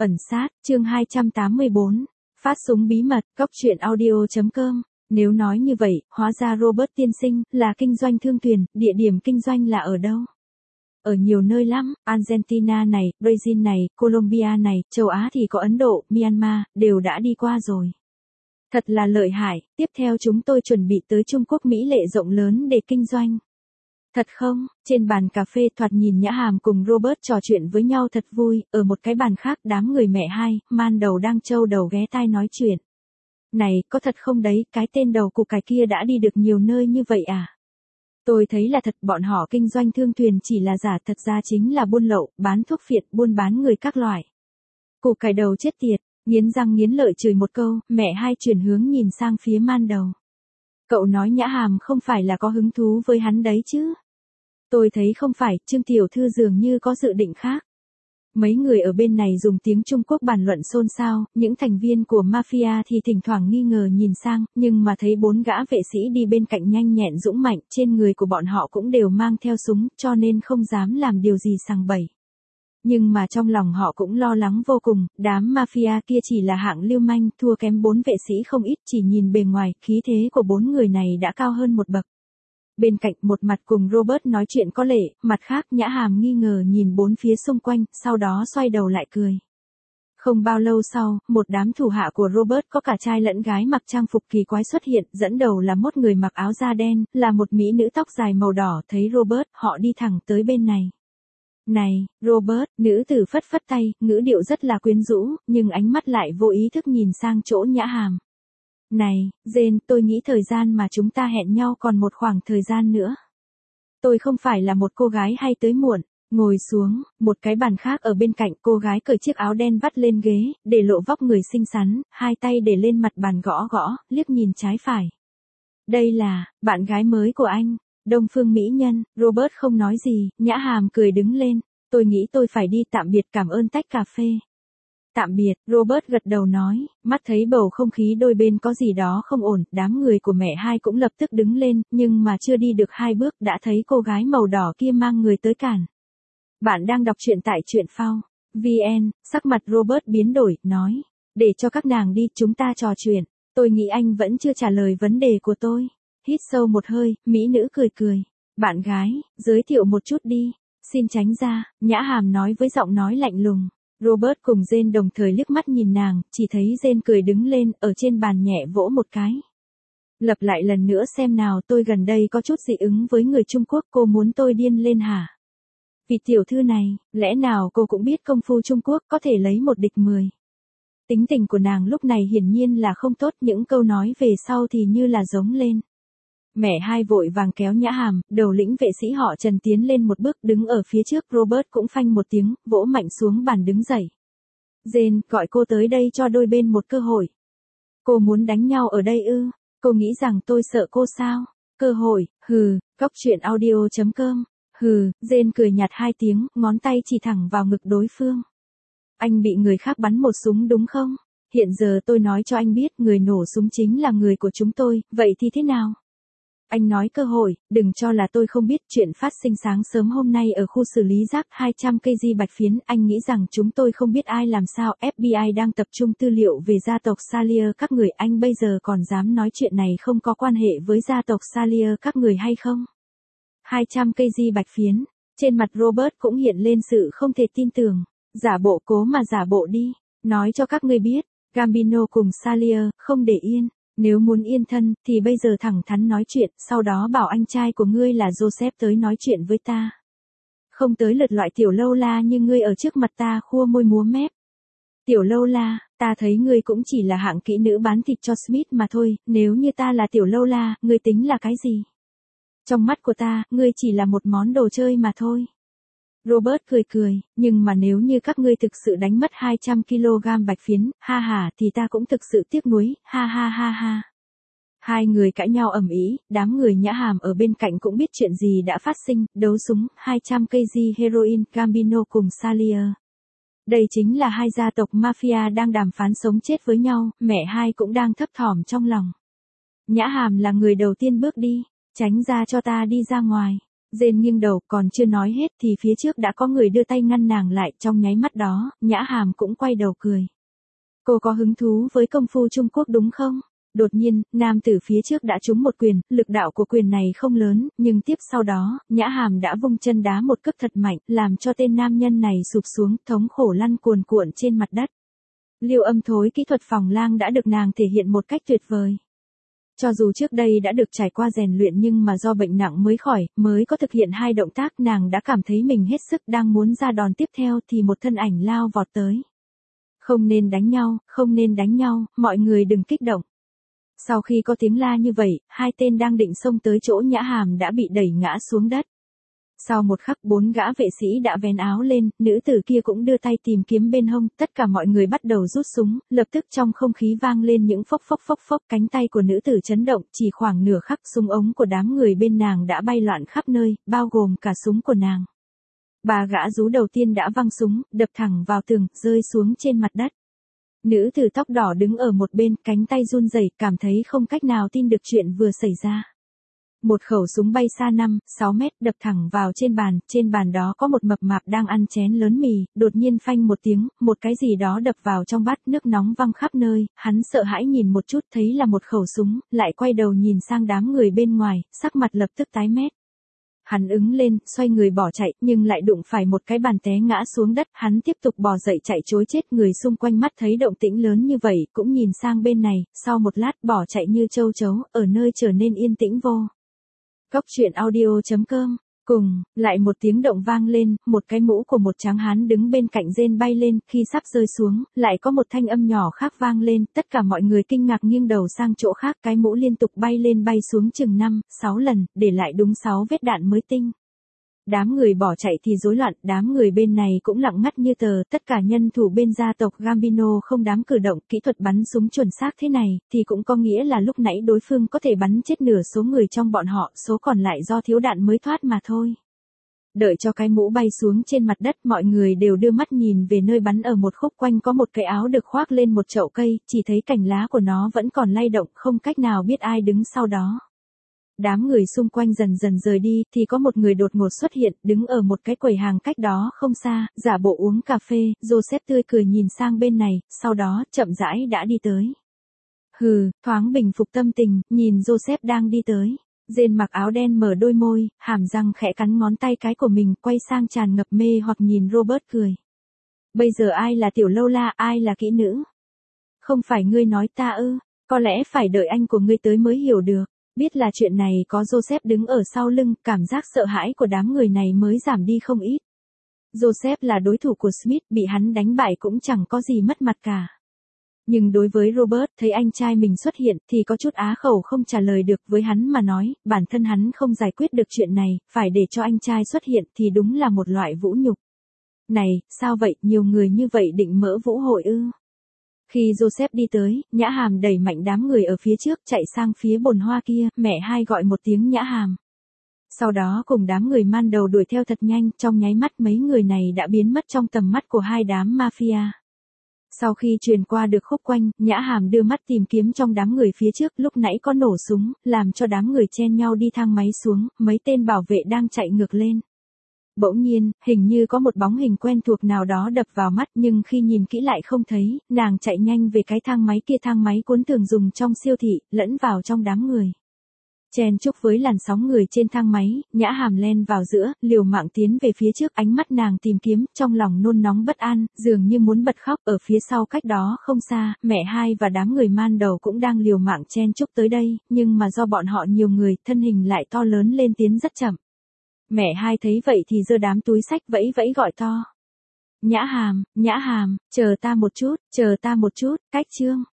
Ẩn sát, chương 284. Phát súng bí mật, góc truyện audio.com. Nếu nói như vậy, hóa ra Robert tiên sinh là kinh doanh thương thuyền, địa điểm kinh doanh là ở đâu? Ở nhiều nơi lắm, Argentina này, Brazil này, Colombia này, châu Á thì có Ấn Độ, Myanmar, đều đã đi qua rồi. Thật là lợi hại, tiếp theo chúng tôi chuẩn bị tới Trung Quốc mỹ lệ rộng lớn để kinh doanh. Thật không? Trên bàn cà phê thoạt nhìn Nhã Hàm cùng Robert trò chuyện với nhau thật vui, ở một cái bàn khác đám người mẹ hai, man đầu đang trâu đầu ghé tai nói chuyện. Này, có thật không đấy, cái tên đầu củ cải kia đã đi được nhiều nơi như vậy à? Tôi thấy là thật, bọn họ kinh doanh thương thuyền chỉ là giả, thật ra chính là buôn lậu, bán thuốc phiện, buôn bán người các loại. Củ cải đầu chết tiệt, nghiến răng nghiến lợi chửi một câu, mẹ hai chuyển hướng nhìn sang phía man đầu. Cậu nói Nhã Hàm không phải là có hứng thú với hắn đấy chứ? Tôi thấy không phải, Trương tiểu thư dường như có dự định khác. Mấy người ở bên này dùng tiếng Trung Quốc bàn luận xôn xao, những thành viên của mafia thì thỉnh thoảng nghi ngờ nhìn sang, nhưng mà thấy bốn gã vệ sĩ đi bên cạnh nhanh nhẹn dũng mạnh, trên người của bọn họ cũng đều mang theo súng, cho nên không dám làm điều gì sằng bậy. Nhưng mà trong lòng họ cũng lo lắng vô cùng, đám mafia kia chỉ là hạng lưu manh, thua kém bốn vệ sĩ không ít, chỉ nhìn bề ngoài, khí thế của bốn người này đã cao hơn một bậc. Bên cạnh một mặt cùng Robert nói chuyện có lệ, mặt khác Nhã Hàm nghi ngờ nhìn bốn phía xung quanh, sau đó xoay đầu lại cười. Không bao lâu sau, một đám thủ hạ của Robert có cả trai lẫn gái mặc trang phục kỳ quái xuất hiện, dẫn đầu là một người mặc áo da đen, là một mỹ nữ tóc dài màu đỏ, thấy Robert, họ đi thẳng tới bên này. Này, Robert, nữ tử phất phất tay, ngữ điệu rất là quyến rũ, nhưng ánh mắt lại vô ý thức nhìn sang chỗ Nhã Hàm. Này, Jane, tôi nghĩ thời gian mà chúng ta hẹn nhau còn một khoảng thời gian nữa. Tôi không phải là một cô gái hay tới muộn. Ngồi xuống, một cái bàn khác ở bên cạnh, cô gái cởi chiếc áo đen vắt lên ghế, để lộ vóc người xinh xắn, hai tay để lên mặt bàn gõ gõ, liếc nhìn trái phải. Đây là, bạn gái mới của anh, Đông Phương Mỹ Nhân. Robert không nói gì, Nhã Hàm cười đứng lên. Tôi nghĩ tôi phải đi, tạm biệt, cảm ơn tách cà phê. Tạm biệt, Robert gật đầu nói, mắt thấy bầu không khí đôi bên có gì đó không ổn, đám người của mẹ hai cũng lập tức đứng lên, nhưng mà chưa đi được hai bước đã thấy cô gái màu đỏ kia mang người tới cản. Bạn đang đọc truyện tại truyện phao VN, sắc mặt Robert biến đổi, nói, để cho các nàng đi, chúng ta trò chuyện, tôi nghĩ anh vẫn chưa trả lời vấn đề của tôi. Hít sâu một hơi, mỹ nữ cười cười, bạn gái, giới thiệu một chút đi, xin tránh ra, Nhã Hàm nói với giọng nói lạnh lùng. Robert cùng Jane đồng thời liếc mắt nhìn nàng, chỉ thấy Jane cười đứng lên, ở trên bàn nhẹ vỗ một cái. Lặp lại lần nữa xem nào, tôi gần đây có chút dị ứng với người Trung Quốc, cô muốn tôi điên lên hả? Vì tiểu thư này, lẽ nào cô cũng biết công phu Trung Quốc có thể lấy một địch 10. Tính tình của nàng lúc này hiển nhiên là không tốt, những câu nói về sau thì như là giống lên. Mẹ hai vội vàng kéo Nhã Hàm, đầu lĩnh vệ sĩ họ Trần tiến lên một bước, đứng ở phía trước. Robert cũng phanh một tiếng, vỗ mạnh xuống bàn đứng dậy. Jane, gọi cô tới đây cho đôi bên một cơ hội. Cô muốn đánh nhau ở đây ư? Cô nghĩ rằng tôi sợ cô sao? Cơ hội, hừ, góc truyện audio.com. Hừ, Jane cười nhạt hai tiếng, ngón tay chỉ thẳng vào ngực đối phương. Anh bị người khác bắn một súng đúng không? Hiện giờ tôi nói cho anh biết, người nổ súng chính là người của chúng tôi, vậy thì thế nào? Anh nói cơ hội, đừng cho là tôi không biết, chuyện phát sinh sáng sớm hôm nay ở khu xử lý rác 200 kg bạch phiến, anh nghĩ rằng chúng tôi không biết ai làm sao, FBI đang tập trung tư liệu về gia tộc Salier các người, anh bây giờ còn dám nói chuyện này không có quan hệ với gia tộc Salier các người hay không? 200 kg bạch phiến, trên mặt Robert cũng hiện lên sự không thể tin tưởng, giả bộ cố mà giả bộ đi, nói cho các ngươi biết, Gambino cùng Salier không để yên. Nếu muốn yên thân, thì bây giờ thẳng thắn nói chuyện, sau đó bảo anh trai của ngươi là Joseph tới nói chuyện với ta. Không tới lượt loại tiểu lâu la như ngươi ở trước mặt ta khua môi múa mép. Tiểu lâu la, ta thấy ngươi cũng chỉ là hạng kỹ nữ bán thịt cho Smith mà thôi, nếu như ta là tiểu lâu la, ngươi tính là cái gì? Trong mắt của ta, ngươi chỉ là một món đồ chơi mà thôi. Robert cười cười, nhưng mà nếu như các ngươi thực sự đánh mất 200 kg bạch phiến, ha ha, thì ta cũng thực sự tiếc nuối, ha ha ha ha. Hai người cãi nhau ầm ĩ, đám người Nhã Hàm ở bên cạnh cũng biết chuyện gì đã phát sinh, đấu súng, 200 kg heroin, Gambino cùng Salier. Đây chính là hai gia tộc mafia đang đàm phán sống chết với nhau, mẹ hai cũng đang thấp thỏm trong lòng. Nhã Hàm là người đầu tiên bước đi, tránh ra cho ta đi ra ngoài. Jane nghiêng đầu, còn chưa nói hết thì phía trước đã có người đưa tay ngăn nàng lại, trong nháy mắt đó, Nhã Hàm cũng quay đầu cười. Cô có hứng thú với công phu Trung Quốc đúng không? Đột nhiên, nam tử phía trước đã trúng một quyền, lực đạo của quyền này không lớn, nhưng tiếp sau đó, Nhã Hàm đã vung chân đá một cước thật mạnh, làm cho tên nam nhân này sụp xuống, thống khổ lăn cuồn cuộn trên mặt đất. Liêu âm thối kỹ thuật phòng lang đã được nàng thể hiện một cách tuyệt vời. Cho dù trước đây đã được trải qua rèn luyện nhưng mà do bệnh nặng mới khỏi, mới có thực hiện hai động tác, nàng đã cảm thấy mình hết sức, đang muốn ra đòn tiếp theo thì một thân ảnh lao vọt tới. Không nên đánh nhau, không nên đánh nhau, mọi người đừng kích động. Sau khi có tiếng la như vậy, hai tên đang định xông tới chỗ Nhã Hàm đã bị đẩy ngã xuống đất. Sau một khắc 4 gã vệ sĩ đã vén áo lên, nữ tử kia cũng đưa tay tìm kiếm bên hông, tất cả mọi người bắt đầu rút súng, lập tức trong không khí vang lên những phốc phốc phốc phốc, cánh tay của nữ tử chấn động, chỉ khoảng nửa khắc súng ống của đám người bên nàng đã bay loạn khắp nơi, bao gồm cả súng của nàng. 3 gã rú đầu tiên đã văng súng, đập thẳng vào tường, rơi xuống trên mặt đất. Nữ tử tóc đỏ đứng ở một bên, cánh tay run rẩy, cảm thấy không cách nào tin được chuyện vừa xảy ra. Một khẩu súng bay xa 5-6 mét, đập thẳng vào trên bàn đó có một mập mạp đang ăn chén lớn mì, đột nhiên phanh một tiếng, một cái gì đó đập vào trong bát, nước nóng văng khắp nơi, hắn sợ hãi nhìn một chút thấy là một khẩu súng, lại quay đầu nhìn sang đám người bên ngoài, sắc mặt lập tức tái mét. Hắn ứng lên, xoay người bỏ chạy, nhưng lại đụng phải một cái bàn té ngã xuống đất, hắn tiếp tục bò dậy chạy trối chết, người xung quanh mắt thấy động tĩnh lớn như vậy, cũng nhìn sang bên này, sau một lát bỏ chạy như châu chấu, ở nơi trở nên yên tĩnh vô. Góc truyện audio.com. Cùng, lại một tiếng động vang lên, một cái mũ của một tráng hán đứng bên cạnh Jane bay lên, khi sắp rơi xuống, lại có một thanh âm nhỏ khác vang lên, tất cả mọi người kinh ngạc nghiêng đầu sang chỗ khác, cái mũ liên tục bay lên bay xuống chừng 5-6 lần, để lại đúng 6 vết đạn mới tinh. Đám người bỏ chạy thì rối loạn, đám người bên này cũng lặng ngắt như tờ, tất cả nhân thủ bên gia tộc Gambino không dám cử động, kỹ thuật bắn súng chuẩn xác thế này, thì cũng có nghĩa là lúc nãy đối phương có thể bắn chết nửa số người trong bọn họ, số còn lại do thiếu đạn mới thoát mà thôi. Đợi cho cái mũ bay xuống trên mặt đất, mọi người đều đưa mắt nhìn về nơi bắn ở một khúc quanh có một cái áo được khoác lên một chậu cây, chỉ thấy cành lá của nó vẫn còn lay động, không cách nào biết ai đứng sau đó. Đám người xung quanh dần dần rời đi, thì có một người đột ngột xuất hiện, đứng ở một cái quầy hàng cách đó không xa, giả bộ uống cà phê, Joseph tươi cười nhìn sang bên này, sau đó, chậm rãi đã đi tới. Hừ, thoáng bình phục tâm tình, nhìn Joseph đang đi tới. Jane mặc áo đen mở đôi môi, hàm răng khẽ cắn ngón tay cái của mình, quay sang tràn ngập mê hoặc nhìn Robert cười. Bây giờ ai là tiểu lâu la, ai là kỹ nữ? Không phải ngươi nói ta ư, có lẽ phải đợi anh của ngươi tới mới hiểu được. Biết là chuyện này có Joseph đứng ở sau lưng, cảm giác sợ hãi của đám người này mới giảm đi không ít. Joseph là đối thủ của Smith, bị hắn đánh bại cũng chẳng có gì mất mặt cả. Nhưng đối với Robert, thấy anh trai mình xuất hiện, thì có chút á khẩu không trả lời được, với hắn mà nói, bản thân hắn không giải quyết được chuyện này, phải để cho anh trai xuất hiện thì đúng là một loại vũ nhục. Này, sao vậy, nhiều người như vậy định mở vũ hội ư? Khi Joseph đi tới, Nhã Hàm đẩy mạnh đám người ở phía trước chạy sang phía bồn hoa kia, mẹ hai gọi một tiếng Nhã Hàm. Sau đó cùng đám người man đầu đuổi theo thật nhanh, trong nháy mắt mấy người này đã biến mất trong tầm mắt của hai đám mafia. Sau khi truyền qua được khúc quanh, Nhã Hàm đưa mắt tìm kiếm trong đám người phía trước, lúc nãy có nổ súng, làm cho đám người chen nhau đi thang máy xuống, mấy tên bảo vệ đang chạy ngược lên. Bỗng nhiên, hình như có một bóng hình quen thuộc nào đó đập vào mắt, nhưng khi nhìn kỹ lại không thấy, nàng chạy nhanh về cái thang máy kia, thang máy cuốn thường dùng trong siêu thị, lẫn vào trong đám người. Chen chúc với làn sóng người trên thang máy, Nhã Hàm len vào giữa, liều mạng tiến về phía trước, ánh mắt nàng tìm kiếm, trong lòng nôn nóng bất an, dường như muốn bật khóc, ở phía sau cách đó không xa, mẹ hai và đám người man đầu cũng đang liều mạng chen chúc tới đây, nhưng mà do bọn họ nhiều người, thân hình lại to lớn lên tiến rất chậm. Mẹ hai thấy vậy thì giơ đám túi xách vẫy vẫy gọi to. Nhã Hàm, chờ ta một chút, cách chương.